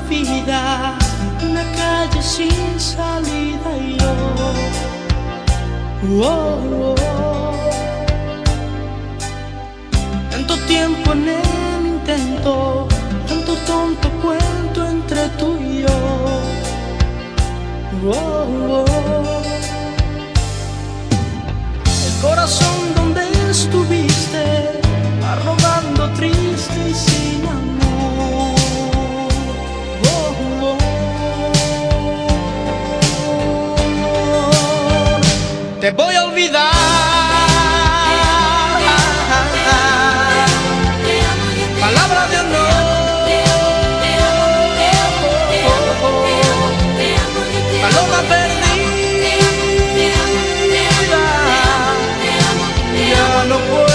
vida, una calle sin salida y yo, oh, oh. Tanto tiempo en el intento, tanto tonto cuento entre tú y yo, oh, oh. El corazón donde estuviste, arrogando, triste y sin amor, oh, oh. Te voy a olvidar, palabra de honor, paloma perdida, ya no puedo.